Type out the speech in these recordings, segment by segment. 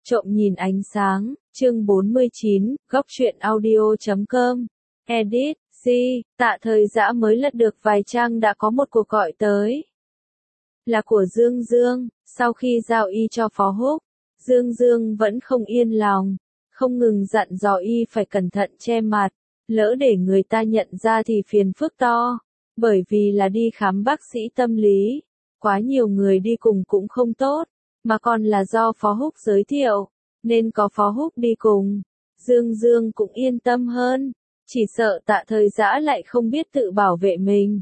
Trộm nhìn ánh sáng, chương 49, góc truyện audio.com. Edit, Tạ Thời Dã mới lật được vài trang đã có một cuộc gọi tới. Là của Dương Dương, sau khi giao y cho Phó Húc, Dương Dương vẫn không yên lòng, không ngừng dặn dò y phải cẩn thận che mặt, lỡ để người ta nhận ra thì phiền phức to, bởi vì là đi khám bác sĩ tâm lý, quá nhiều người đi cùng cũng không tốt. Mà còn là do Phó Húc giới thiệu, nên có Phó Húc đi cùng, Dương Dương cũng yên tâm hơn, chỉ sợ Tạ Thời Dã lại không biết tự bảo vệ mình.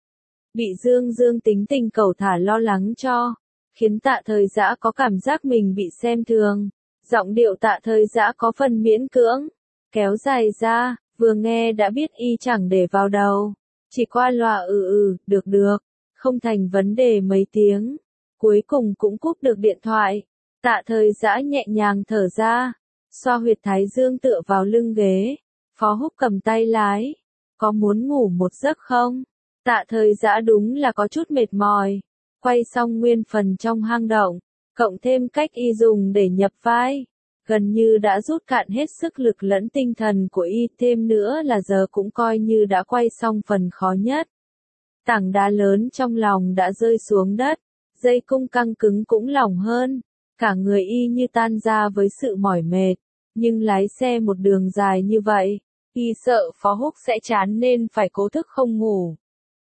Bị Dương Dương tính tình cẩu thả lo lắng cho, khiến Tạ Thời Dã có cảm giác mình bị xem thường, giọng điệu Tạ Thời Dã có phần miễn cưỡng, kéo dài ra, vừa nghe đã biết y chẳng để vào đầu, chỉ qua loa được, không thành vấn đề mấy tiếng. Cuối cùng cũng cúp được điện thoại, Tạ Thời Dã nhẹ nhàng thở ra, xoa huyệt thái dương tựa vào lưng ghế, Phó Húc cầm tay lái, có muốn ngủ một giấc không? Tạ Thời Dã đúng là có chút mệt mỏi, quay xong nguyên phần trong hang động, cộng thêm cách y dùng để nhập vai, gần như đã rút cạn hết sức lực lẫn tinh thần của y, thêm nữa là giờ cũng coi như đã quay xong phần khó nhất. Tảng đá lớn trong lòng đã rơi xuống đất. Dây cung căng cứng cũng lỏng hơn, cả người y như tan ra với sự mỏi mệt, nhưng lái xe một đường dài như vậy, y sợ Phó Húc sẽ chán nên phải cố thức không ngủ.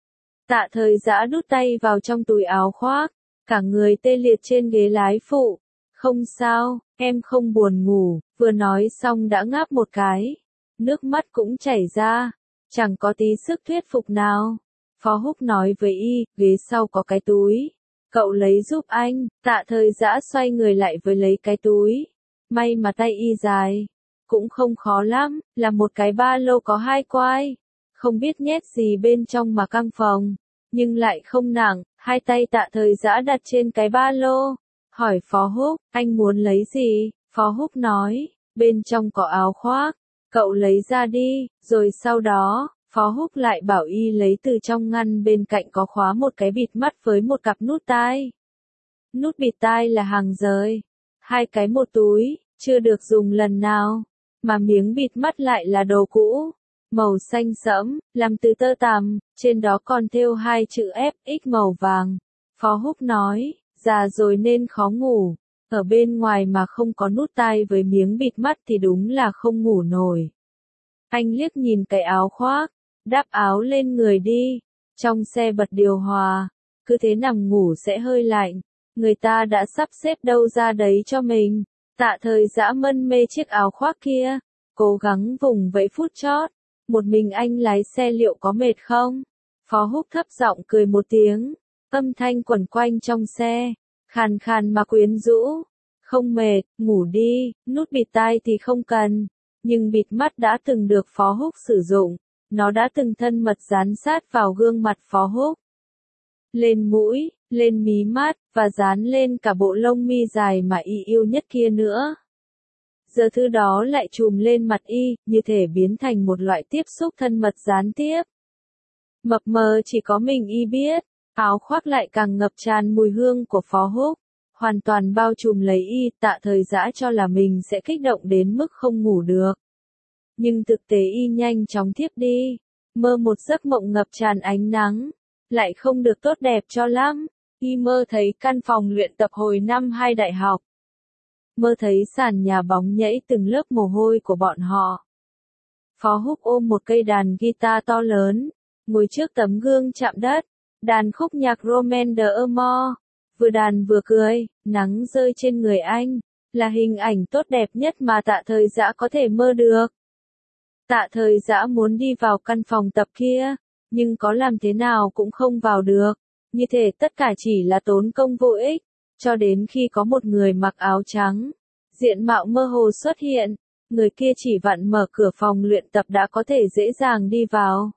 Tạ Thời Dã đút tay vào trong túi áo khoác, cả người tê liệt trên ghế lái phụ. Không sao, em không buồn ngủ, vừa nói xong đã ngáp một cái, nước mắt cũng chảy ra, chẳng có tí sức thuyết phục nào. Phó Húc nói với y, ghế sau có cái túi. Cậu lấy giúp anh, Tạ Thời Dã xoay người lại với lấy cái túi. May mà tay y dài. Cũng không khó lắm, là một cái ba lô có hai quai. Không biết nhét gì bên trong mà căng phòng. Nhưng lại không nặng, hai tay Tạ Thời Dã đặt trên cái ba lô. Hỏi Phó Húc, anh muốn lấy gì? Phó Húc nói, bên trong có áo khoác. Cậu lấy ra đi, rồi sau đó. Phó Húc lại bảo y lấy từ trong ngăn bên cạnh có khóa một cái bịt mắt với một cặp nút tai. Nút bịt tai là hàng rời, hai cái một túi, chưa được dùng lần nào, mà miếng bịt mắt lại là đồ cũ, màu xanh sẫm, làm từ tơ tằm, trên đó còn thêu hai chữ FX màu vàng. Phó Húc nói, già rồi nên khó ngủ, ở bên ngoài mà không có nút tai với miếng bịt mắt thì đúng là không ngủ nổi. Anh liếc nhìn cái áo khoác. Đắp áo lên người đi, trong xe bật điều hòa, cứ thế nằm ngủ sẽ hơi lạnh, người ta đã sắp xếp đâu ra đấy cho mình. Tạ Thời Dã mân mê chiếc áo khoác kia, cố gắng vùng vẫy phút chót, một mình anh lái xe liệu có mệt không? Phó Húc thấp giọng cười một tiếng, âm thanh quẩn quanh trong xe, khàn khàn mà quyến rũ, không mệt, ngủ đi, nút bịt tai thì không cần, nhưng bịt mắt đã từng được Phó Húc sử dụng. Nó đã từng thân mật dán sát vào gương mặt Phó Húc. Lên mũi, lên mí mắt, và dán lên cả bộ lông mi dài mà y yêu nhất kia nữa. Giờ thứ đó lại trùm lên mặt y, như thể biến thành một loại tiếp xúc thân mật gián tiếp. Mập mờ chỉ có mình y biết, áo khoác lại càng ngập tràn mùi hương của Phó Húc. Hoàn toàn bao trùm lấy y, Tạ Thời Dã cho là mình sẽ kích động đến mức không ngủ được. Nhưng thực tế y nhanh chóng thiếp đi, mơ một giấc mộng ngập tràn ánh nắng, lại không được tốt đẹp cho lắm. Y mơ thấy căn phòng luyện tập hồi năm 2 đại học. Mơ thấy sàn nhà bóng nhẫy từng lớp mồ hôi của bọn họ. Phó Húc ôm một cây đàn guitar to lớn, ngồi trước tấm gương chạm đất, đàn khúc nhạc Romain d'Amour, vừa đàn vừa cười, nắng rơi trên người anh, là hình ảnh tốt đẹp nhất mà Tạ Thời Dã có thể mơ được. Tạ Thời Dã muốn đi vào căn phòng tập kia, nhưng có làm thế nào cũng không vào được, như thể tất cả chỉ là tốn công vô ích, cho đến khi có một người mặc áo trắng, diện mạo mơ hồ xuất hiện, người kia chỉ vặn mở cửa phòng luyện tập đã có thể dễ dàng đi vào.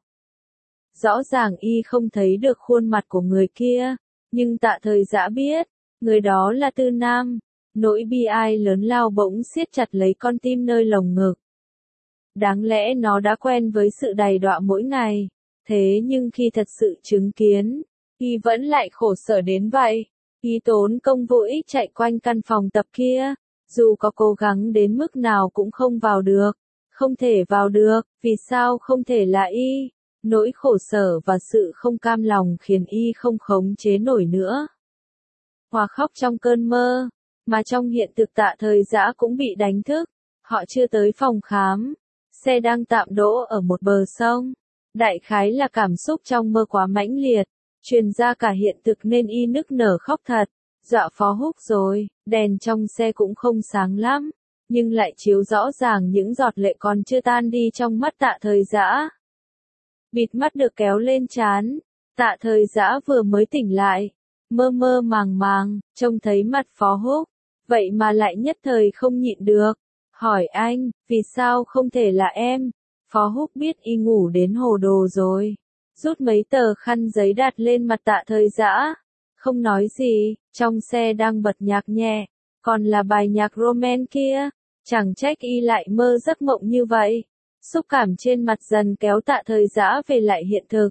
Rõ ràng y không thấy được khuôn mặt của người kia, nhưng Tạ Thời Dã biết, người đó là Tư Nam, nỗi bi ai lớn lao bỗng siết chặt lấy con tim nơi lồng ngực. Đáng lẽ nó đã quen với sự đầy đọa mỗi ngày, thế nhưng khi thật sự chứng kiến, y vẫn lại khổ sở đến vậy. Y tốn công vô ích chạy quanh căn phòng tập kia, dù có cố gắng đến mức nào cũng không vào được. Không thể vào được, vì sao không thể là y? Nỗi khổ sở và sự không cam lòng khiến y không khống chế nổi nữa. Hòa khóc trong cơn mơ, mà trong hiện thực Tạ Thời Dã cũng bị đánh thức. Họ chưa tới phòng khám, xe đang tạm đỗ ở một bờ sông. Đại khái là cảm xúc trong mơ quá mãnh liệt, truyền ra cả hiện thực nên y nức nở khóc thật. Dọa Phó Húc rồi, đèn trong xe cũng không sáng lắm, nhưng lại chiếu rõ ràng những giọt lệ còn chưa tan đi trong mắt Tạ Thời Dã. Bịt mắt được kéo lên trán, Tạ Thời Dã vừa mới tỉnh lại, mơ mơ màng màng, trông thấy mặt Phó Húc, vậy mà lại nhất thời không nhịn được. Hỏi anh, vì sao không thể là em? Phó Húc biết y ngủ đến hồ đồ rồi, rút mấy tờ khăn giấy đặt lên mặt Tạ Thời Dã. Không nói gì, trong xe đang bật nhạc nhẹ, còn là bài nhạc Roman kia, chẳng trách y lại mơ giấc mộng như vậy. Xúc cảm trên mặt dần kéo Tạ Thời Dã về lại hiện thực.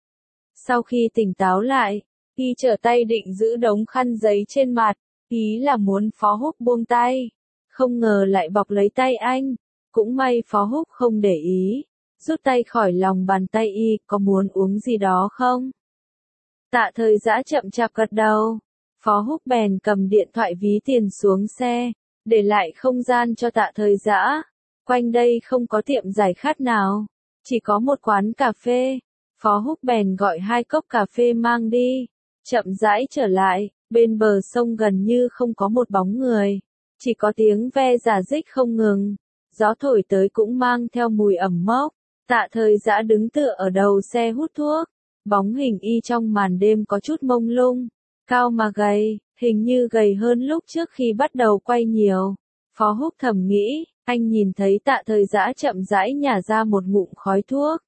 Sau khi tỉnh táo lại, y trở tay định giữ đống khăn giấy trên mặt, ý là muốn Phó Húc buông tay, không ngờ lại bọc lấy tay anh. Cũng may Phó Húc không để ý, rút tay khỏi lòng bàn tay y, có muốn uống gì đó không? Tạ Thời Dã chậm chạp gật đầu. Phó Húc bèn cầm điện thoại ví tiền xuống xe, để lại không gian cho Tạ Thời Dã. Quanh đây không có tiệm giải khát nào, chỉ có một quán cà phê. Phó Húc bèn gọi 2 cốc cà phê mang đi, chậm rãi trở lại, bên bờ sông gần như không có một bóng người, chỉ có tiếng ve rả rích không ngừng, gió thổi tới cũng mang theo mùi ẩm mốc. Tạ Thời Dã đứng tựa ở đầu xe hút thuốc, bóng hình y trong màn đêm có chút mông lung, cao mà gầy, hình như gầy hơn lúc trước khi bắt đầu quay nhiều. Phó Húc thầm nghĩ, anh nhìn thấy Tạ Thời Dã chậm rãi nhả ra một ngụm khói thuốc.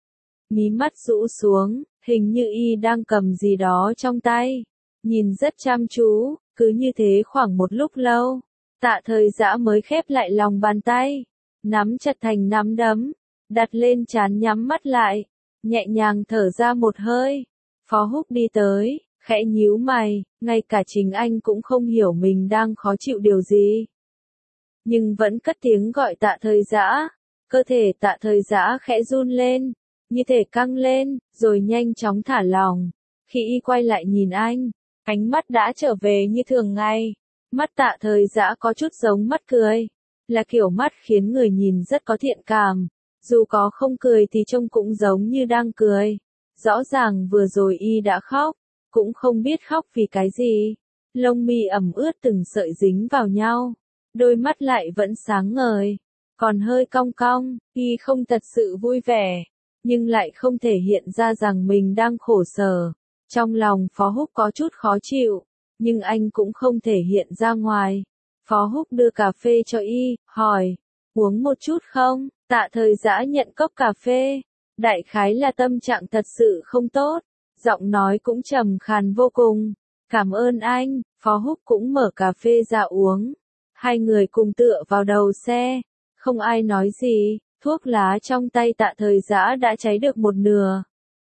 Mí mắt rũ xuống, hình như y đang cầm gì đó trong tay, nhìn rất chăm chú, cứ như thế khoảng một lúc lâu. Tạ Thời Dã mới khép lại lòng bàn tay, nắm chặt thành nắm đấm, đặt lên trán nhắm mắt lại, nhẹ nhàng thở ra một hơi. Phó Húc đi tới, khẽ nhíu mày, ngay cả chính anh cũng không hiểu mình đang khó chịu điều gì. Nhưng vẫn cất tiếng gọi Tạ Thời Dã. Cơ thể Tạ Thời Dã khẽ run lên, như thể căng lên, rồi nhanh chóng thả lỏng. Khi y quay lại nhìn anh, ánh mắt đã trở về như thường ngày. Mắt Tạ Thời Dã có chút giống mắt cười, là kiểu mắt khiến người nhìn rất có thiện cảm. Dù có không cười thì trông cũng giống như đang cười. Rõ ràng vừa rồi y đã khóc, cũng không biết khóc vì cái gì. Lông mi ẩm ướt từng sợi dính vào nhau, đôi mắt lại vẫn sáng ngời, còn hơi cong cong. Y không thật sự vui vẻ, nhưng lại không thể hiện ra rằng mình đang khổ sở. Trong lòng Phó Húc có chút khó chịu, nhưng anh cũng không thể hiện ra ngoài. Phó Húc đưa cà phê cho y, hỏi, uống một chút không? Tạ Thời Dã nhận cốc cà phê, đại khái là tâm trạng thật sự không tốt, giọng nói cũng trầm khàn vô cùng. Cảm ơn anh. Phó Húc cũng mở cà phê ra uống. Hai người cùng tựa vào đầu xe, không ai nói gì. Thuốc lá trong tay Tạ Thời Dã đã cháy được một nửa.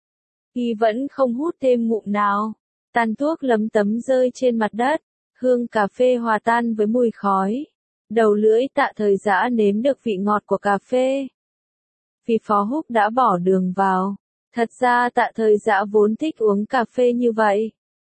Y vẫn không hút thêm ngụm nào. Tàn thuốc lấm tấm rơi trên mặt đất, hương cà phê hòa tan với mùi khói. Đầu lưỡi Tạ Thời Dã nếm được vị ngọt của cà phê. Vì Phó Húc đã bỏ đường vào. Thật ra Tạ Thời Dã vốn thích uống cà phê như vậy.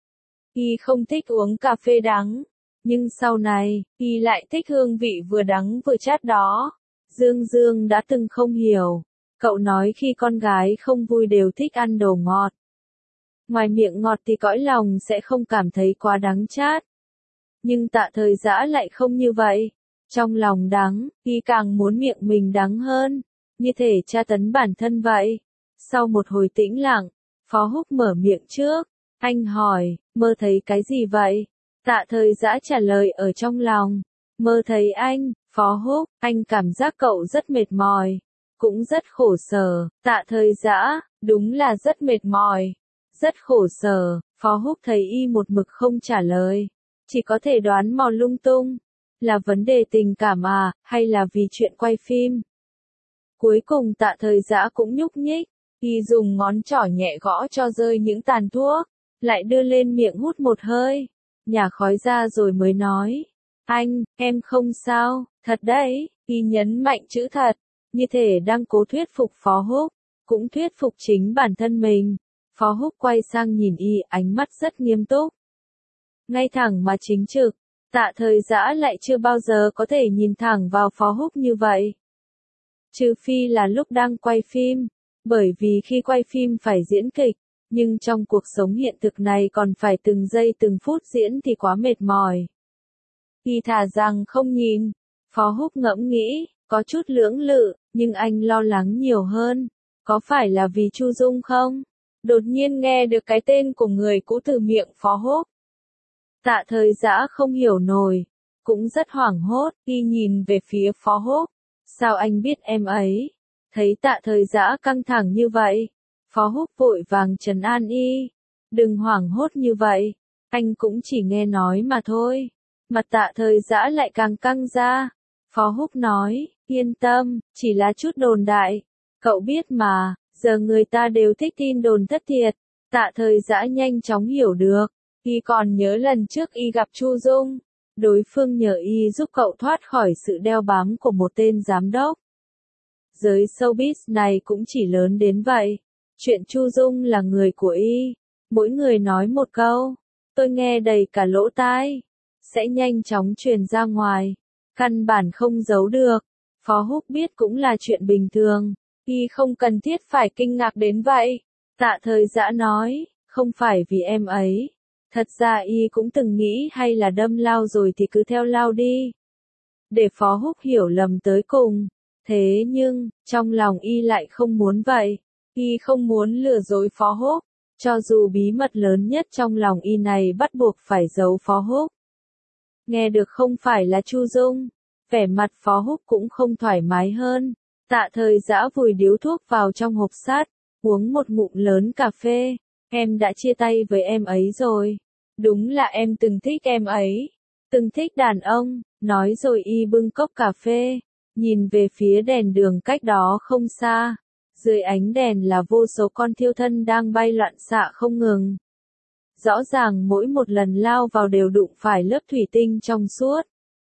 Y không thích uống cà phê đắng, nhưng sau này, y lại thích hương vị vừa đắng vừa chát đó. Dương Dương đã từng không hiểu. Cậu nói khi con gái không vui đều thích ăn đồ ngọt. Ngoài miệng ngọt thì cõi lòng sẽ không cảm thấy quá đắng chát. Nhưng Tạ Thời Dã lại không như vậy. Trong lòng đắng, y càng muốn miệng mình đắng hơn, như thể tra tấn bản thân vậy. Sau một hồi tĩnh lặng, Phó Húc mở miệng trước. Anh hỏi, mơ thấy cái gì vậy? Tạ Thời Dã trả lời ở trong lòng. Mơ thấy anh. Phó Húc, anh cảm giác cậu rất mệt mỏi, cũng rất khổ sở. Tạ Thời Dã, đúng là rất mệt mỏi, rất khổ sở. Phó Húc thấy y một mực không trả lời, chỉ có thể đoán mò lung tung. Là vấn đề tình cảm à, hay là vì chuyện quay phim? Cuối cùng Tạ Thời Dã cũng nhúc nhích, y dùng ngón trỏ nhẹ gõ cho rơi những tàn thuốc, lại đưa lên miệng hút một hơi, nhả khói ra rồi mới nói. Anh, em không sao, thật đấy, y nhấn mạnh chữ thật, như thể đang cố thuyết phục Phó Húc, cũng thuyết phục chính bản thân mình. Phó Húc quay sang nhìn y, ánh mắt rất nghiêm túc. Ngay thẳng mà chính trực, Tạ Thời Dã lại chưa bao giờ có thể nhìn thẳng vào Phó Húc như vậy. Trừ phi là lúc đang quay phim, bởi vì khi quay phim phải diễn kịch, nhưng trong cuộc sống hiện thực này còn phải từng giây từng phút diễn thì quá mệt mỏi. Y thà rằng không nhìn, Phó Húc ngẫm nghĩ, có chút lưỡng lự, nhưng anh lo lắng nhiều hơn. Có phải là vì Chu Dung không? Đột nhiên nghe được cái tên của người cũ từ miệng Phó Húc. Tạ Thời Dã không hiểu nổi, cũng rất hoảng hốt, y nhìn về phía Phó Húc. Sao anh biết em ấy? Thấy Tạ Thời Dã căng thẳng như vậy, Phó Húc vội vàng trấn an y. Đừng hoảng hốt như vậy, anh cũng chỉ nghe nói mà thôi. Mặt Tạ Thời Dã lại càng căng ra. Phó Húc nói, yên tâm, chỉ là chút đồn đại. Cậu biết mà, giờ người ta đều thích tin đồn thất thiệt. Tạ Thời Dã nhanh chóng hiểu được. Y còn nhớ lần trước y gặp Chu Dung. Đối phương nhờ y giúp cậu thoát khỏi sự đeo bám của một tên giám đốc. Giới showbiz này cũng chỉ lớn đến vậy. Chuyện Chu Dung là người của y. Mỗi người nói một câu. Tôi nghe đầy cả lỗ tai. Sẽ nhanh chóng truyền ra ngoài. Căn bản không giấu được. Phó Húc biết cũng là chuyện bình thường. Y không cần thiết phải kinh ngạc đến vậy. Tạ Thời Dã nói, không phải vì em ấy. Thật ra y cũng từng nghĩ hay là đâm lao rồi thì cứ theo lao đi. Để Phó Húc hiểu lầm tới cùng. Thế nhưng, trong lòng y lại không muốn vậy. Y không muốn lừa dối Phó Húc. Cho dù bí mật lớn nhất trong lòng y này bắt buộc phải giấu Phó Húc. Nghe được không phải là Chu Dung. Vẻ mặt Phó Húc cũng không thoải mái hơn. Tạ Thời Dã vùi điếu thuốc vào trong hộp sắt, uống một ngụm lớn cà phê. Em đã chia tay với em ấy rồi. Đúng là em từng thích em ấy. Từng thích đàn ông, nói rồi y bưng cốc cà phê. Nhìn về phía đèn đường cách đó không xa. Dưới ánh đèn là vô số con thiêu thân đang bay loạn xạ không ngừng. Rõ ràng mỗi một lần lao vào đều đụng phải lớp thủy tinh trong suốt.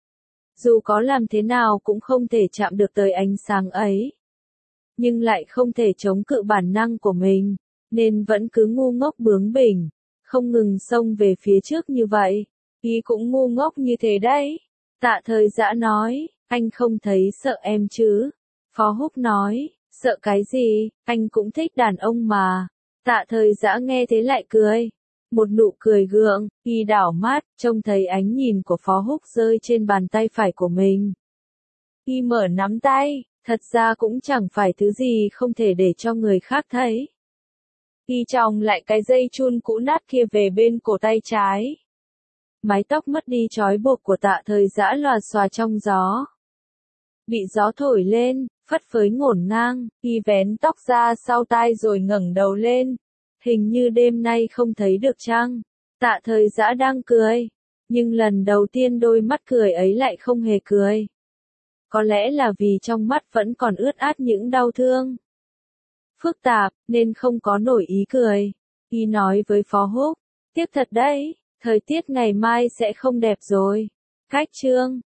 Dù có làm thế nào cũng không thể chạm được tới ánh sáng ấy. Nhưng lại không thể chống cự bản năng của mình, nên vẫn cứ ngu ngốc bướng bỉnh, không ngừng xông về phía trước như vậy. Y cũng ngu ngốc như thế đấy. Tạ Thời Dã nói, anh không thấy sợ em chứ? Phó Húc nói, sợ cái gì, anh cũng thích đàn ông mà. Tạ Thời Dã nghe thế lại cười. Một nụ cười gượng, y đảo mắt, trông thấy ánh nhìn của Phó Húc rơi trên bàn tay phải của mình. Y mở nắm tay, thật ra cũng chẳng phải thứ gì không thể để cho người khác thấy. Y chòng lại cái dây chun cũ nát kia về bên cổ tay trái. Mái tóc mất đi trói buộc của Tạ Thời Dã lòa xòa trong gió. Bị gió thổi lên, phất phới ngổn ngang, y vén tóc ra sau tai rồi ngẩng đầu lên. Hình như đêm nay không thấy được trăng. Tạ Thời Dã đang cười. Nhưng lần đầu tiên đôi mắt cười ấy lại không hề cười. Có lẽ là vì trong mắt vẫn còn ướt át những đau thương. Phức tạp, nên không có nổi ý cười. Y nói với Phó Húc, tiếc thật đấy, thời tiết ngày mai sẽ không đẹp rồi. Cách chương